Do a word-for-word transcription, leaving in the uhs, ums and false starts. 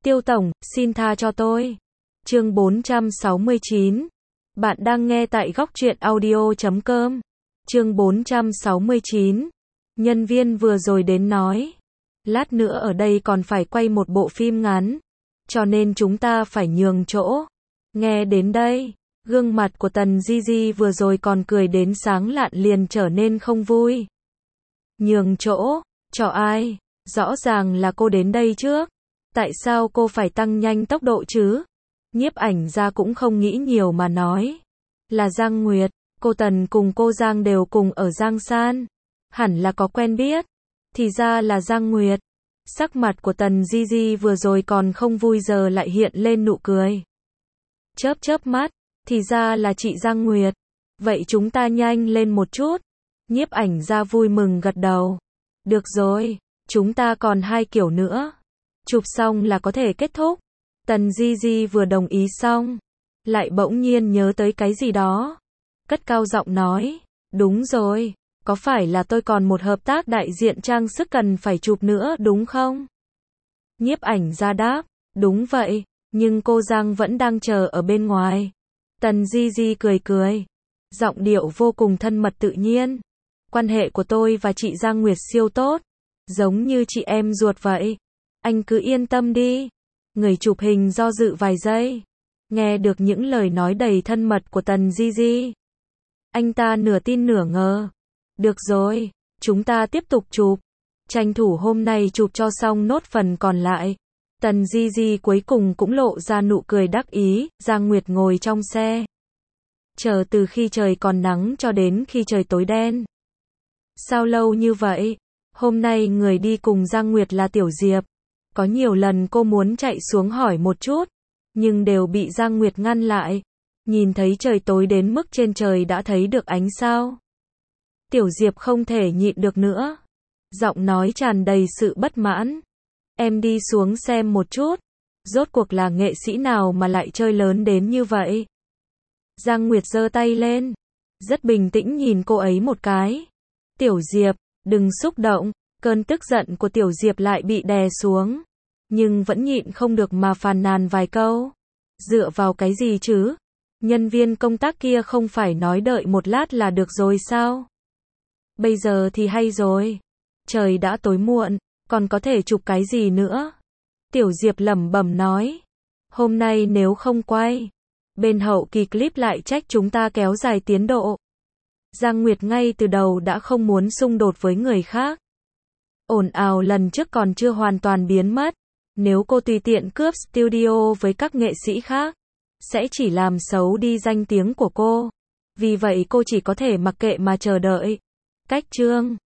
Tiêu tổng, xin tha cho tôi. Chương bốn trăm sáu mươi chín. Bạn đang nghe tại góc truyện audio chấm com. Chương bốn trăm sáu mươi chín. Nhân viên vừa rồi đến nói, lát nữa ở đây còn phải quay một bộ phim ngắn, cho nên chúng ta phải nhường chỗ. Nghe đến đây, gương mặt của Tần Di Di vừa rồi còn cười đến sáng lạn liền trở nên không vui. Nhường chỗ, cho ai? Rõ ràng là cô đến đây trước. Tại sao cô phải tăng nhanh tốc độ chứ? Nhiếp ảnh ra cũng không nghĩ nhiều mà nói. Là Giang Nguyệt, cô Tần cùng cô Giang đều cùng ở Giang San. Hẳn là có quen biết. Thì ra là Giang Nguyệt. Sắc mặt của Tần Di Di vừa rồi còn không vui giờ lại hiện lên nụ cười. Chớp chớp mắt, thì ra là chị Giang Nguyệt. Vậy chúng ta nhanh lên một chút. Nhiếp ảnh ra vui mừng gật đầu. Được rồi, chúng ta còn hai kiểu nữa. Chụp xong là có thể kết thúc. Tần Di Di vừa đồng ý xong, lại bỗng nhiên nhớ tới cái gì đó. Cất cao giọng nói, đúng rồi, có phải là tôi còn một hợp tác đại diện trang sức cần phải chụp nữa đúng không? Nhiếp ảnh ra đáp, đúng vậy, nhưng cô Giang vẫn đang chờ ở bên ngoài. Tần Di Di cười cười, giọng điệu vô cùng thân mật tự nhiên. Quan hệ của tôi và chị Giang Nguyệt siêu tốt, giống như chị em ruột vậy. Anh cứ yên tâm đi. Người chụp hình do dự vài giây. Nghe được những lời nói đầy thân mật của Tần Di Di, anh ta nửa tin nửa ngờ. Được rồi, chúng ta tiếp tục chụp. Tranh thủ hôm nay chụp cho xong nốt phần còn lại. Tần Di Di cuối cùng cũng lộ ra nụ cười đắc ý. Giang Nguyệt ngồi trong xe, chờ từ khi trời còn nắng cho đến khi trời tối đen. Sao lâu như vậy? Hôm nay người đi cùng Giang Nguyệt là Tiểu Diệp. Có nhiều lần cô muốn chạy xuống hỏi một chút, nhưng đều bị Giang Nguyệt ngăn lại. Nhìn thấy trời tối đến mức trên trời đã thấy được ánh sao. Tiểu Diệp không thể nhịn được nữa. Giọng nói tràn đầy sự bất mãn. Em đi xuống xem một chút. Rốt cuộc là nghệ sĩ nào mà lại chơi lớn đến như vậy? Giang Nguyệt giơ tay lên, rất bình tĩnh nhìn cô ấy một cái. Tiểu Diệp, đừng xúc động. Cơn tức giận của Tiểu Diệp lại bị đè xuống, nhưng vẫn nhịn không được mà phàn nàn vài câu. Dựa vào cái gì chứ? Nhân viên công tác kia không phải nói đợi một lát là được rồi sao? Bây giờ thì hay rồi. Trời đã tối muộn, còn có thể chụp cái gì nữa? Tiểu Diệp lẩm bẩm nói. Hôm nay nếu không quay, bên hậu kỳ clip lại trách chúng ta kéo dài tiến độ. Giang Nguyệt ngay từ đầu đã không muốn xung đột với người khác. Ồn ào lần trước còn chưa hoàn toàn biến mất. Nếu cô tùy tiện cướp studio với các nghệ sĩ khác, sẽ chỉ làm xấu đi danh tiếng của cô. Vì vậy cô chỉ có thể mặc kệ mà chờ đợi. Cách chương